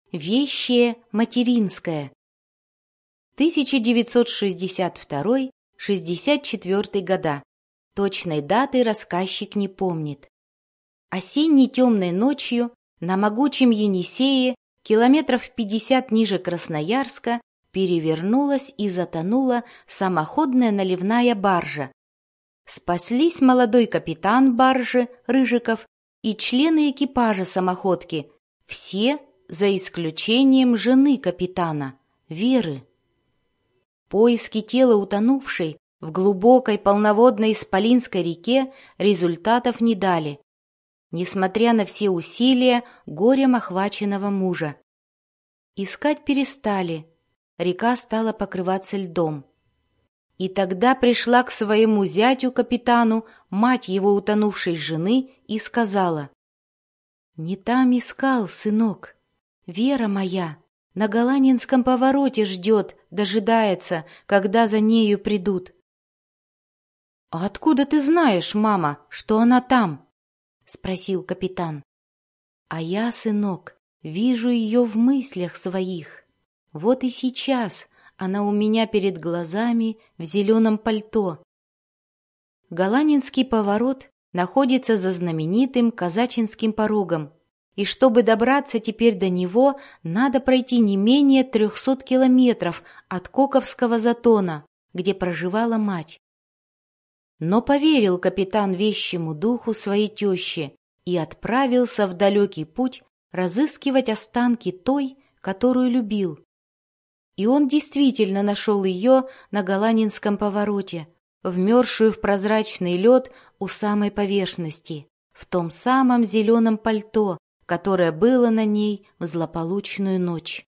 Вещее материнское. 1962-64 года. Точной даты рассказчик не помнит. Осенней темной ночью на могучем Енисее, километров 50 ниже Красноярска, перевернулась и затонула самоходная наливная баржа. Спаслись молодой капитан баржи Рыжиков и члены экипажа самоходки, все за исключением жены капитана, Веры. Поиски тела утонувшей в глубокой полноводной Исполинской реке результатов не дали, несмотря на все усилия горем охваченного мужа. Искать перестали, река стала покрываться льдом. И тогда пришла к своему зятю-капитану мать его утонувшей жены и сказала: «Не там искал, сынок. Вера моя на Голанинском повороте ждет, дожидается, когда за нею придут». «А откуда ты знаешь, мама, что она там?» — спросил капитан. «А я, сынок, вижу ее в мыслях своих. Вот и сейчас она у меня перед глазами в зеленом пальто». Голанинский поворот находится за знаменитым Казачинским порогом, и чтобы добраться теперь до него, надо пройти не менее 300 километров от Коковского затона, где проживала мать. Но поверил капитан вещему духу своей тещи и отправился в далекий путь разыскивать останки той, которую любил. И он действительно нашел ее на Голанинском повороте, вмерзшую в прозрачный лед у самой поверхности, в том самом зеленом пальто, которое было на ней в злополучную ночь.